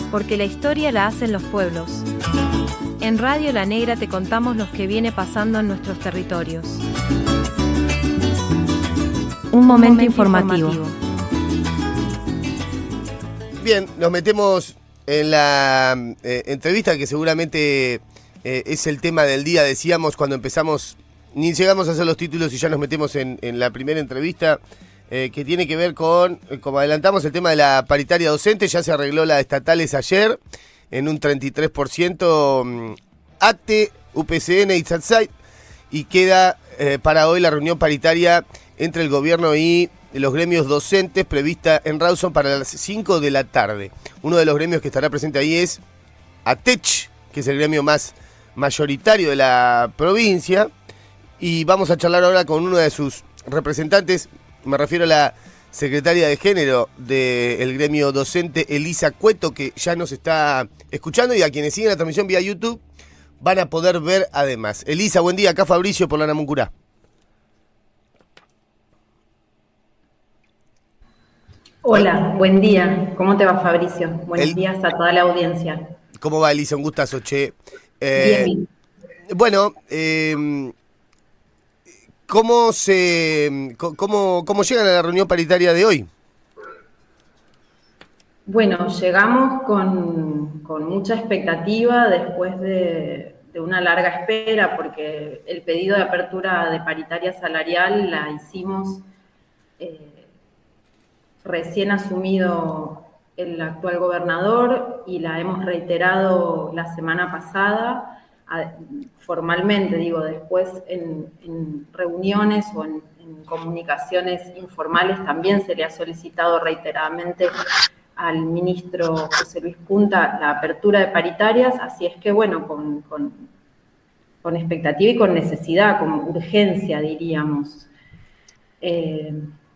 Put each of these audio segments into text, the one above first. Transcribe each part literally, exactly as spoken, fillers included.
porque la historia la hacen los pueblos. En Radio La Negra te contamos lo que viene pasando en nuestros territorios. Un momento, Un momento informativo. informativo. Bien, nos metemos en la eh, entrevista que seguramente eh, es el tema del día. Decíamos cuando empezamos, ni llegamos a hacer los títulos y ya nos metemos en, en la primera entrevista, eh, que tiene que ver con, como adelantamos, el tema de la paritaria docente. Ya se arregló la de estatales ayer en un treinta y tres por ciento A T E, U P C N y Satsai, y queda eh, para hoy la reunión paritaria entre el gobierno y los gremios docentes prevista en Rawson para las cinco de la tarde. Uno de los gremios que estará presente ahí es A T E C, que es el gremio más mayoritario de la provincia, y vamos a charlar ahora con uno de sus representantes. Me refiero a la secretaria de Género del gremio docente, Elisa Cueto, que ya nos está escuchando, y a quienes siguen la transmisión vía YouTube van a poder ver además. Elisa, buen día. Acá Fabricio por la Namuncurá. Hola, buen día. ¿Cómo te va, Fabricio? Buenos El... días a toda la audiencia. ¿Cómo va, Elisa? Un gustazo, che. Eh, bien. Bueno, eh, ¿cómo se, cómo, cómo llegan a la reunión paritaria de hoy? Bueno, llegamos con, con mucha expectativa después de, de una larga espera, porque el pedido de apertura de paritaria salarial la hicimos eh, recién asumido el actual gobernador y la hemos reiterado la semana pasada, a, formalmente, digo, después en, en reuniones o en, en comunicaciones informales también se le ha solicitado reiteradamente al ministro José Luis Punta la apertura de paritarias, así es que, bueno, con, con, con expectativa y con necesidad, con urgencia, diríamos. Eh,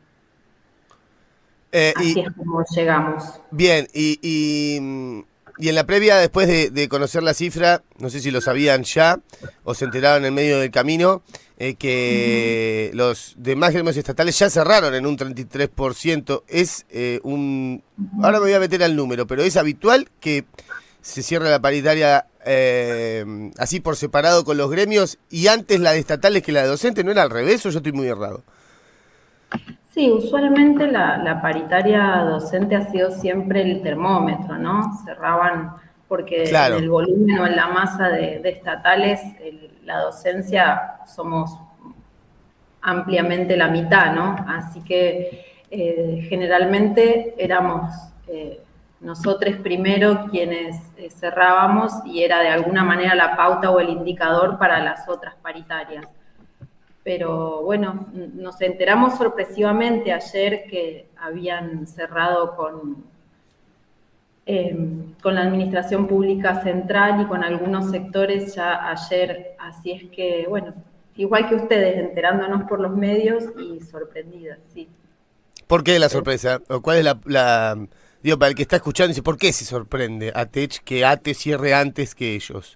eh, así y, es como llegamos. Bien, y, y, y en la previa, después de, de conocer la cifra, no sé si lo sabían ya o se enteraron en medio del camino, eh, que uh-huh. los demás gremios estatales ya cerraron en un treinta y tres por ciento. Es eh, un... Uh-huh. Ahora me voy a meter al número, pero ¿es habitual que se cierre la paritaria eh, así por separado con los gremios y antes la de estatales que la de docentes? ¿No era al revés o yo estoy muy errado? Sí, usualmente la, la paritaria docente ha sido siempre el termómetro, ¿no? Cerraban porque claro. En el volumen o en la masa de, de estatales, el, la docencia somos ampliamente la mitad, ¿no? Así que eh, generalmente éramos eh, nosotros primero quienes eh, cerrábamos y era de alguna manera la pauta o el indicador para las otras paritarias. Pero bueno, nos enteramos sorpresivamente ayer que habían cerrado con, eh, con la Administración Pública Central y con algunos sectores ya ayer, así es que, bueno, igual que ustedes, enterándonos por los medios y sorprendidas, sí. ¿Por qué la sorpresa? ¿O cuál es la, la... Digo, para el que está escuchando, dice, ¿por qué se sorprende a T E C que A T E cierre antes que ellos?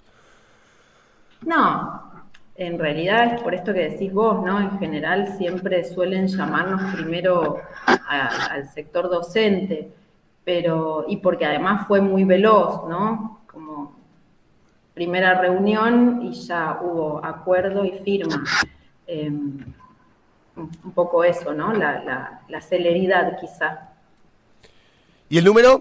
No, en realidad es por esto que decís vos, ¿no? En general siempre suelen llamarnos primero a, al sector docente, pero y porque además fue muy veloz, ¿no? Como primera reunión y ya hubo acuerdo y firma. Eh, un poco eso, ¿no? La, la, la celeridad quizá. ¿Y el número?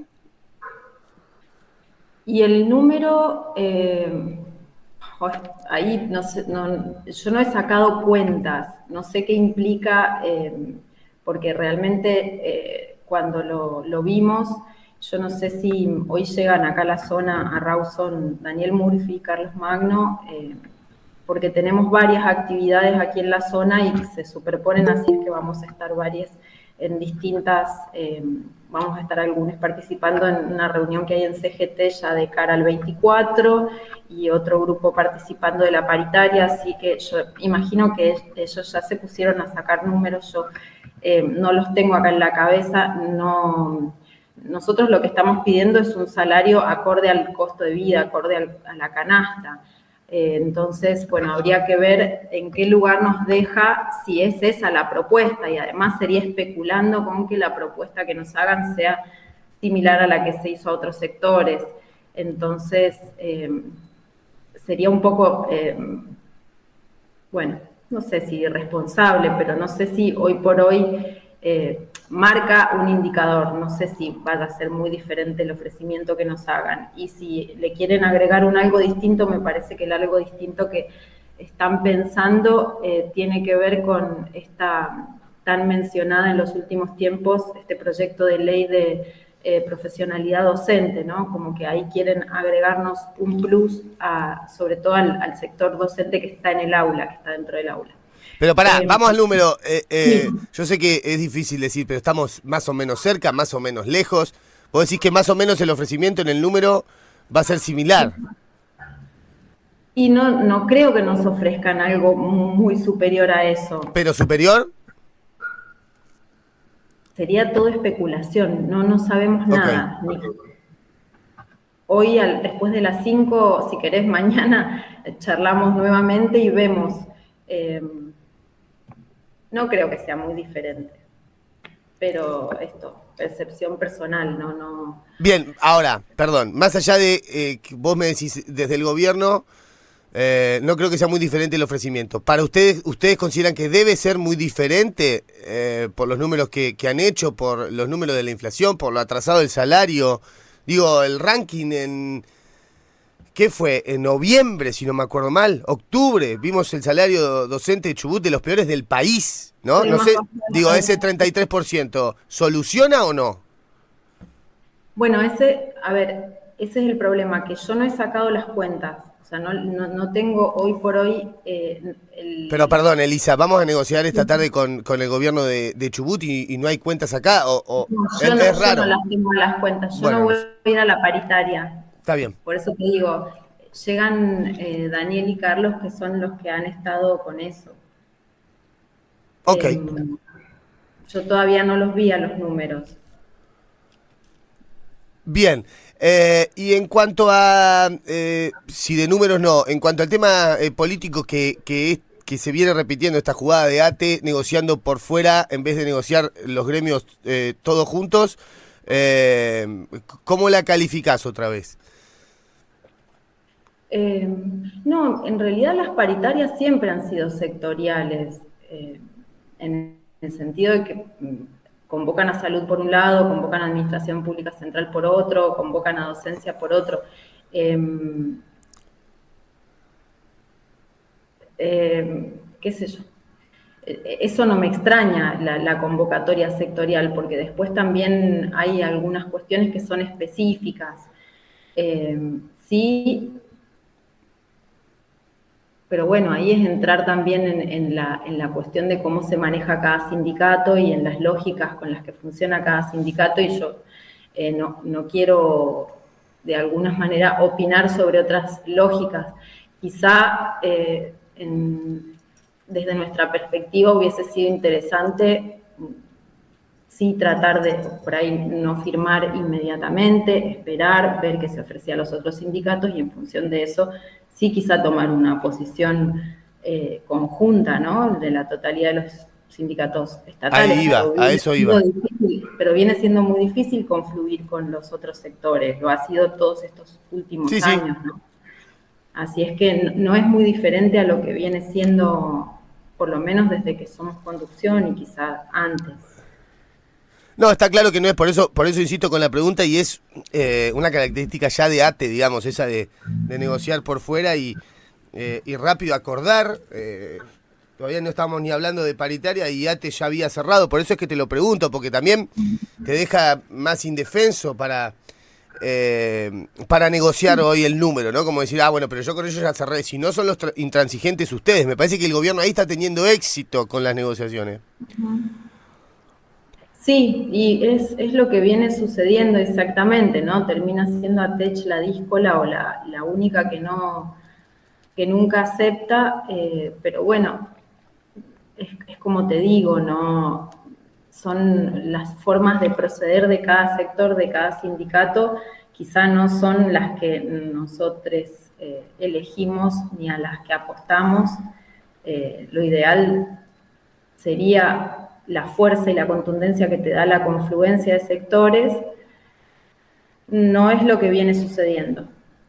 Y el número... Eh, ahí no sé, no, yo no he sacado cuentas, no sé qué implica, eh, porque realmente eh, cuando lo, lo vimos, yo no sé si hoy llegan acá a la zona, a Rawson, Daniel Murphy y Carlos Magno, eh, porque tenemos varias actividades aquí en la zona y se superponen, así es que vamos a estar varias en distintas, eh, vamos a estar algunos participando en una reunión que hay en C G T ya de cara al veinticuatro y otro grupo participando de la paritaria, así que yo imagino que ellos ya se pusieron a sacar números, yo eh, no los tengo acá en la cabeza, no, nosotros lo que estamos pidiendo es un salario acorde al costo de vida, acorde al, a la canasta. Eh, entonces, bueno, habría que ver en qué lugar nos deja si es esa la propuesta y además sería especulando con que la propuesta que nos hagan sea similar a la que se hizo a otros sectores. Entonces, eh, sería un poco, eh, bueno, no sé si irresponsable, pero no sé si hoy por hoy eh, marca un indicador, no sé si vaya a ser muy diferente el ofrecimiento que nos hagan. Y si le quieren agregar un algo distinto, me parece que el algo distinto que están pensando eh, tiene que ver con esta tan mencionada en los últimos tiempos, este proyecto de ley de eh, profesionalidad docente, ¿no? Como que ahí quieren agregarnos un plus, a, sobre todo al, al sector docente que está en el aula, que está dentro del aula. Pero pará, Eh, vamos al número. Eh, eh, sí. Yo sé que es difícil decir, pero estamos más o menos cerca, más o menos lejos. Vos decís que más o menos el ofrecimiento en el número va a ser similar. Y no, no creo que nos ofrezcan algo muy superior a eso. ¿Pero superior? Sería todo especulación, no, no sabemos nada. Okay. Hoy, al, después de las cinco, si querés, mañana charlamos nuevamente y vemos. Eh, no creo que sea muy diferente, pero esto, percepción personal, no, no. Bien, ahora, perdón, más allá de eh, que vos me decís desde el gobierno, eh, no creo que sea muy diferente el ofrecimiento. ¿Para ustedes, ustedes consideran que debe ser muy diferente eh, por los números que, que han hecho, por los números de la inflación, por lo atrasado del salario? Digo, el ranking en... ¿Qué fue? En noviembre, si no me acuerdo mal, octubre, vimos el salario docente de Chubut de los peores del país, ¿no? No sé, digo, ese treinta y tres por ciento, ¿soluciona o no? Bueno, ese, a ver, ese es el problema, que yo no he sacado las cuentas, o sea, no, no, no tengo hoy por hoy... Eh, el... Pero perdón, Elisa, ¿vamos a negociar esta tarde con, con el gobierno de, de Chubut y, y no hay cuentas acá? O, o no, es, yo no, es raro. Yo no las tengo las cuentas, yo bueno, no voy a ir a la paritaria. Está bien. Por eso te digo, llegan eh, Daniel y Carlos, que son los que han estado con eso. Ok. Eh, yo todavía no los vi a los números. Bien. Eh, y en cuanto a, eh, si de números no, en cuanto al tema eh, político que, que, es, que se viene repitiendo esta jugada de A T E negociando por fuera en vez de negociar los gremios eh, todos juntos, eh, ¿cómo la calificás otra vez? Eh, no, en realidad las paritarias siempre han sido sectoriales, eh, en el sentido de que convocan a salud por un lado, convocan a administración pública central por otro, convocan a docencia por otro. Eh, eh, qué sé yo. Eso no me extraña, la, la convocatoria sectorial, porque después también hay algunas cuestiones que son específicas. Eh, sí... Pero bueno, ahí es entrar también en, en, la, en la cuestión de cómo se maneja cada sindicato y en las lógicas con las que funciona cada sindicato, y yo eh, no, no quiero de alguna manera opinar sobre otras lógicas. Quizá eh, en, desde nuestra perspectiva hubiese sido interesante sí tratar de, por ahí, no firmar inmediatamente, esperar, ver qué se ofrecía a los otros sindicatos y en función de eso sí quizá tomar una posición eh, conjunta, ¿no? De la totalidad de los sindicatos estatales. Ahí iba, a eso iba. Difícil, pero viene siendo muy difícil confluir con los otros sectores, lo ha sido todos estos últimos sí, años, sí. ¿no? Así es que no es muy diferente a lo que viene siendo, por lo menos desde que somos conducción y quizá antes. No, está claro que no es, por eso por eso insisto con la pregunta, y es eh, una característica ya de A T E, digamos, esa de, de negociar por fuera y, eh, y rápido acordar. Eh, todavía no estamos ni hablando de paritaria y A T E ya había cerrado, por eso es que te lo pregunto, porque también te deja más indefenso para, eh, para negociar hoy el número, ¿no? Como decir, ah, bueno, pero yo con ellos ya cerré. Si no son los intransigentes ustedes, me parece que el gobierno ahí está teniendo éxito con las negociaciones. Uh-huh. Sí, y es, es lo que viene sucediendo exactamente, ¿no? Termina siendo A T E C H la díscola o la, la única que no, que nunca acepta, eh, pero bueno, es, es como te digo, ¿no? Son las formas de proceder de cada sector, de cada sindicato, quizá no son las que nosotros eh, elegimos ni a las que apostamos. Eh, lo ideal sería la fuerza y la contundencia que te da la confluencia de sectores, no es lo que viene sucediendo.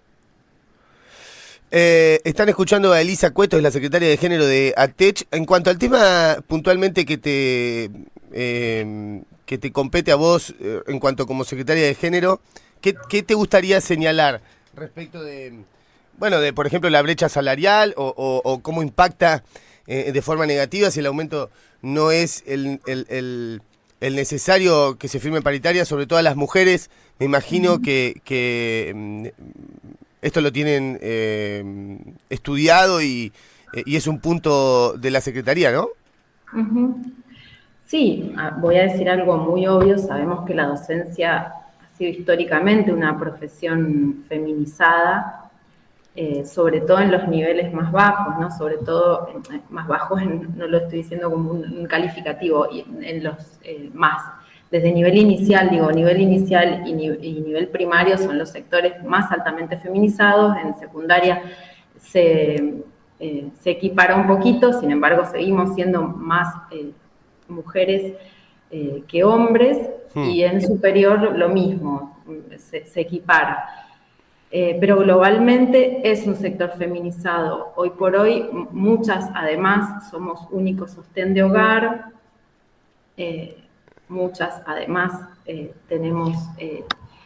Eh, están escuchando a Elisa Cueto, es la secretaria de Género de ATECH. En cuanto al tema puntualmente que te eh, que te compete a vos, eh, en cuanto como secretaria de Género, ¿qué, qué te gustaría señalar respecto de, bueno, de por ejemplo la brecha salarial o, o, o cómo impacta eh, de forma negativa si el aumento no es el, el, el, el necesario que se firme paritaria, sobre todo a las mujeres? Me imagino uh-huh. que... que esto lo tienen eh, estudiado y, eh, y es un punto de la Secretaría, ¿no? Uh-huh. Sí, voy a decir algo muy obvio. Sabemos que la docencia ha sido históricamente una profesión feminizada, eh, sobre todo en los niveles más bajos, ¿no? Sobre todo, en, más bajos, en, no lo estoy diciendo como un, un calificativo, y en, en los eh, más... Desde nivel inicial, digo, nivel inicial y, ni, y nivel primario son los sectores más altamente feminizados. En secundaria se, eh, se equipara un poquito, sin embargo seguimos siendo más eh, mujeres eh, que hombres, hmm. y en superior lo mismo, se, se equipara. Eh, pero globalmente es un sector feminizado. Hoy por hoy, muchas además somos único sostén de hogar, eh, muchas además eh, tenemos eh,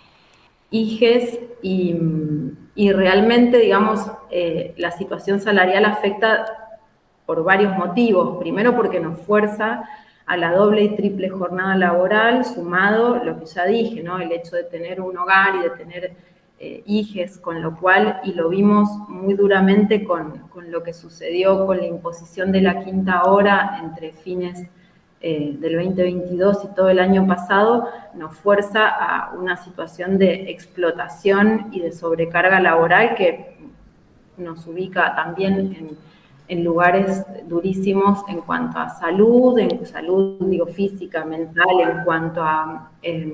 hijes y, y realmente, digamos, eh, la situación salarial afecta por varios motivos. Primero porque nos fuerza a la doble y triple jornada laboral, sumado lo que ya dije, ¿no? El hecho de tener un hogar y de tener eh, hijes, con lo cual, y lo vimos muy duramente con, con lo que sucedió con la imposición de la quinta hora entre fines Eh, del veinte veintidós y todo el año pasado, nos fuerza a una situación de explotación y de sobrecarga laboral que nos ubica también en, en lugares durísimos en cuanto a salud, en salud, digo, física, mental, en cuanto a, eh,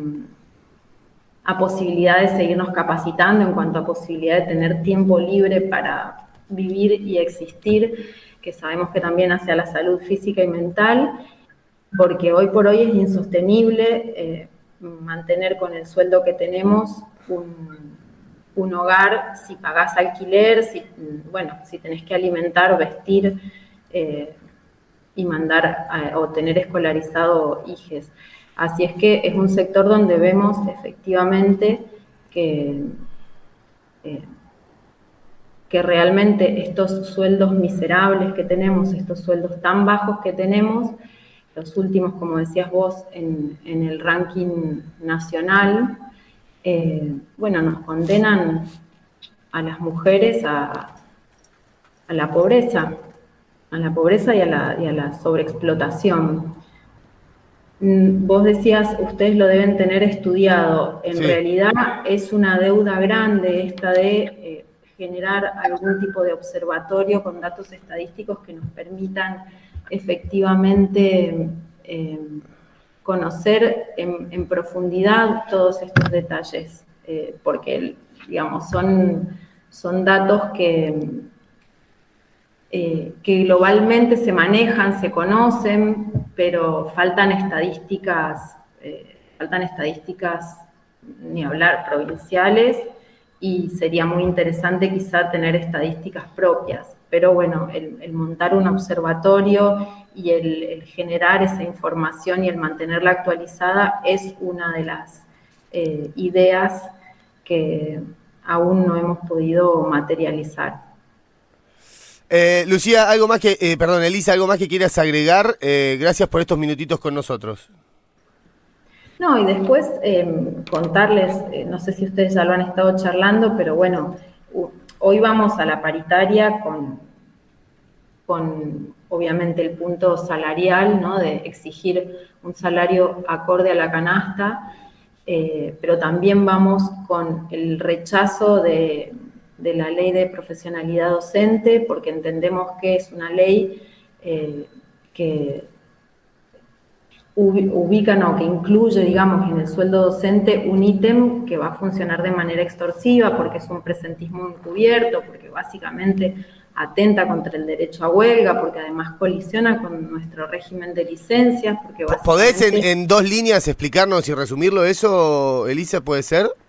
a posibilidad de seguirnos capacitando, en cuanto a posibilidad de tener tiempo libre para vivir y existir, que sabemos que también hacia la salud física y mental, porque hoy por hoy es insostenible eh, mantener con el sueldo que tenemos un, un hogar, si pagás alquiler, si, bueno, si tenés que alimentar, vestir eh, y mandar a, o tener escolarizado hijos. Así es que es un sector donde vemos efectivamente que, eh, que realmente estos sueldos miserables que tenemos, estos sueldos tan bajos que tenemos, los últimos, como decías vos, en, en el ranking nacional, eh, bueno, nos condenan a las mujeres a, a la pobreza, a la pobreza y a la, y a la sobreexplotación. Vos decías, ustedes lo deben tener estudiado. En sí. realidad es una deuda grande esta de eh, generar algún tipo de observatorio con datos estadísticos que nos permitan efectivamente eh, conocer en, en profundidad todos estos detalles, eh, porque, digamos, son, son datos que, eh, que globalmente se manejan, se conocen, pero faltan estadísticas, eh, faltan estadísticas, ni hablar, provinciales, y sería muy interesante quizá tener estadísticas propias. Pero bueno, el, el montar un observatorio y el, el generar esa información y el mantenerla actualizada es una de las eh, ideas que aún no hemos podido materializar. Eh, Lucía, algo más que, eh, perdón, Elisa, algo más que quieras agregar. Eh, gracias por estos minutitos con nosotros. No, y después eh, contarles, eh, no sé si ustedes ya lo han estado charlando, pero bueno, uh, hoy vamos a la paritaria con, con obviamente el punto salarial, ¿no? De exigir un salario acorde a la canasta, eh, pero también vamos con el rechazo de, de la ley de profesionalidad docente, porque entendemos que es una ley eh, que ubica, no, que incluye, digamos, en el sueldo docente un ítem que va a funcionar de manera extorsiva, porque es un presentismo encubierto, porque básicamente atenta contra el derecho a huelga, porque además colisiona con nuestro régimen de licencias. Porque ¿Podés en, en dos líneas explicarnos y resumirlo eso, Elisa, puede ser?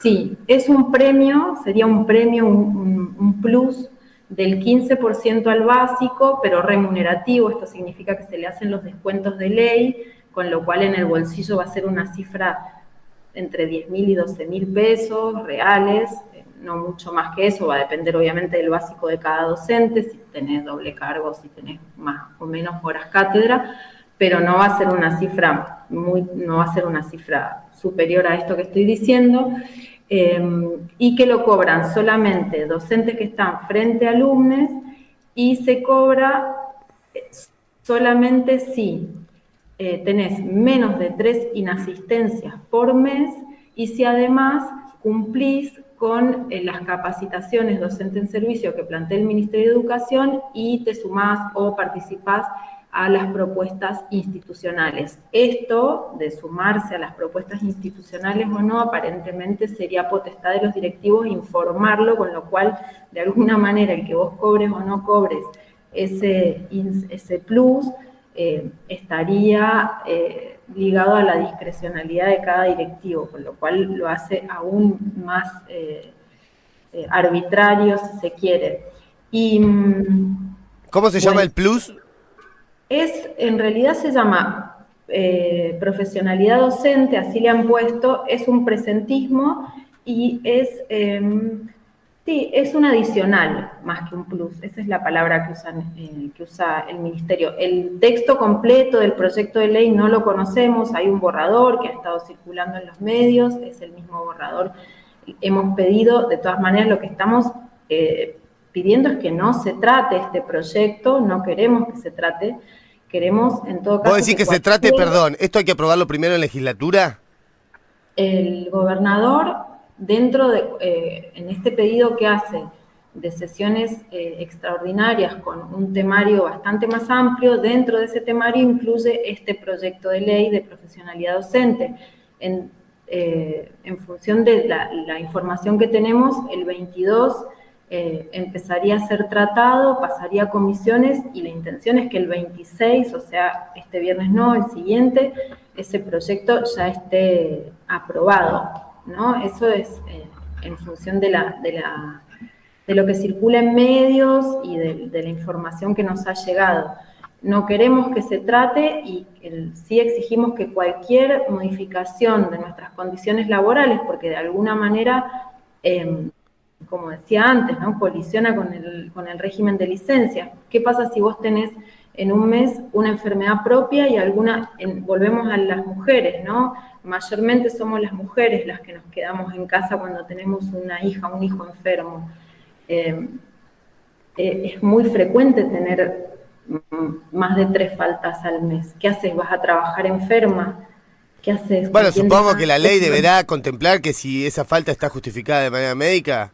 Sí, es un premio, sería un premio, un, un, un plus del quince por ciento al básico, pero remunerativo. Esto significa que se le hacen los descuentos de ley, con lo cual en el bolsillo va a ser una cifra entre diez mil y doce mil pesos reales, no mucho más que eso, va a depender obviamente del básico de cada docente, si tenés doble cargo, si tenés más o menos horas cátedra, pero no va a ser una cifra muy, no va a ser una cifra superior a esto que estoy diciendo. Eh, y que lo cobran solamente docentes que están frente a alumnos, y se cobra solamente si eh, tenés menos de tres inasistencias por mes y si además cumplís con eh, las capacitaciones docente en servicio que plantea el Ministerio de Educación y te sumás o participás a las propuestas institucionales. Esto, de sumarse a las propuestas institucionales o no, aparentemente sería potestad de los directivos informarlo, con lo cual, de alguna manera, el que vos cobres o no cobres ese, ese plus, eh, estaría eh, ligado a la discrecionalidad de cada directivo, con lo cual lo hace aún más eh, eh, arbitrario, si se quiere. Y, ¿Cómo se bueno, llama el plus? Es, en realidad se llama eh, profesionalidad docente, así le han puesto, es un presentismo y es, eh, sí, es un adicional más que un plus, esa es la palabra que, usan, eh, que usa el Ministerio. El texto completo del proyecto de ley no lo conocemos, hay un borrador que ha estado circulando en los medios, es el mismo borrador. Hemos pedido, de todas maneras, lo que estamos eh, pidiendo es que no se trate este proyecto, no queremos que se trate. Queremos, en todo caso... ¿Vos decís que, que se trate, perdón, esto hay que aprobarlo primero en legislatura? El gobernador, dentro de, eh, en este pedido que hace de sesiones eh, extraordinarias con un temario bastante más amplio, dentro de ese temario incluye este proyecto de ley de profesionalidad docente. En, eh, en función de la, la información que tenemos, el veintidós... Eh, empezaría a ser tratado, pasaría a comisiones y la intención es que el veintiséis, o sea, este viernes no, el siguiente, ese proyecto ya esté aprobado, ¿no? Eso es eh, en función de, la, de, la, de lo que circula en medios y de, de la información que nos ha llegado. No queremos que se trate y el, sí exigimos que cualquier modificación de nuestras condiciones laborales, porque de alguna manera... Eh, como decía antes, ¿no? Colisiona con el, con el régimen de licencia. ¿Qué pasa si vos tenés en un mes una enfermedad propia y alguna, en, volvemos a las mujeres, ¿no? Mayormente somos las mujeres las que nos quedamos en casa cuando tenemos una hija, un hijo enfermo. Eh, eh, es muy frecuente tener más de tres faltas al mes. ¿Qué haces? ¿Vas a trabajar enferma? ¿Qué haces? Bueno, supongo que la ley deberá contemplar que si esa falta está justificada de manera médica...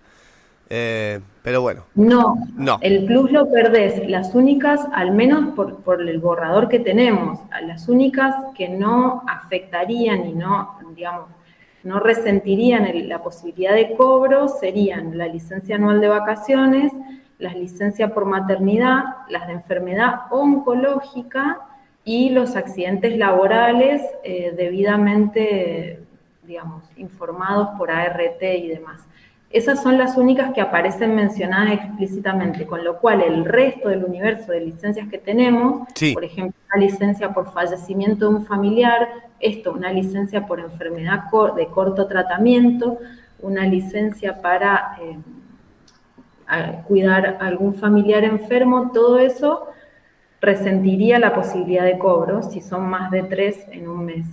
Eh, pero bueno. No, no, el plus lo perdés. Las únicas, al menos por, por el borrador que tenemos, las únicas que no afectarían y no, digamos, no resentirían el, la posibilidad de cobro serían la licencia anual de vacaciones, las licencias por maternidad, las de enfermedad oncológica y los accidentes laborales eh, debidamente, digamos, informados por A R T y demás. Esas son las únicas que aparecen mencionadas explícitamente, con lo cual el resto del universo de licencias que tenemos, sí. Por ejemplo, una licencia por fallecimiento de un familiar, esto, una licencia por enfermedad de corto tratamiento, una licencia para eh, a cuidar a algún familiar enfermo, todo eso resentiría la posibilidad de cobro si son más de tres en un mes.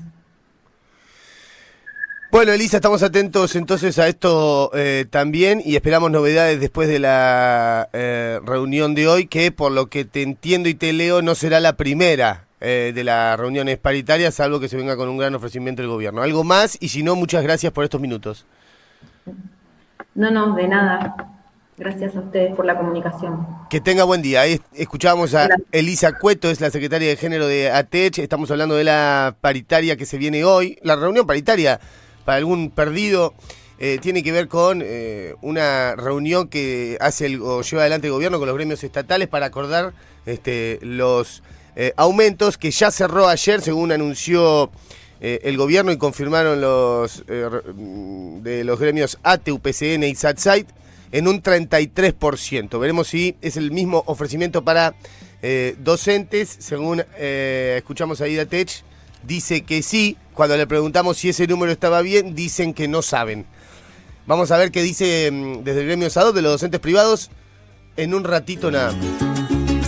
Bueno, Elisa, estamos atentos entonces a esto eh, también y esperamos novedades después de la eh, reunión de hoy, que por lo que te entiendo y te leo no será la primera eh, de las reuniones paritarias, salvo que se venga con un gran ofrecimiento del gobierno. ¿Algo más? Y si no, muchas gracias por estos minutos. No, no, de nada. Gracias a ustedes por la comunicación. Que tenga buen día. Ahí escuchábamos a Elisa Cueto, es la secretaria de Género de A T E C H. Estamos hablando de la paritaria que se viene hoy. La reunión paritaria, para algún perdido, eh, tiene que ver con eh, una reunión que hace el, o lleva adelante el gobierno con los gremios estatales para acordar este, los eh, aumentos que ya cerró ayer, según anunció eh, el gobierno y confirmaron los eh, de los gremios A T E, U P C N y SATSAIT en un treinta y tres por ciento. Veremos si es el mismo ofrecimiento para eh, docentes. Según eh, escuchamos a Ida Tech, dice que sí. Cuando le preguntamos si ese número estaba bien, dicen que no saben. Vamos a ver qué dice mm, desde el gremio SADOP de los docentes privados en un ratito nada más.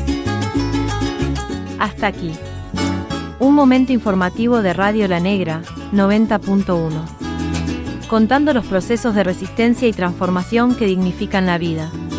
Hasta aquí. Un momento informativo de Radio La Negra, noventa punto uno. Contando los procesos de resistencia y transformación que dignifican la vida.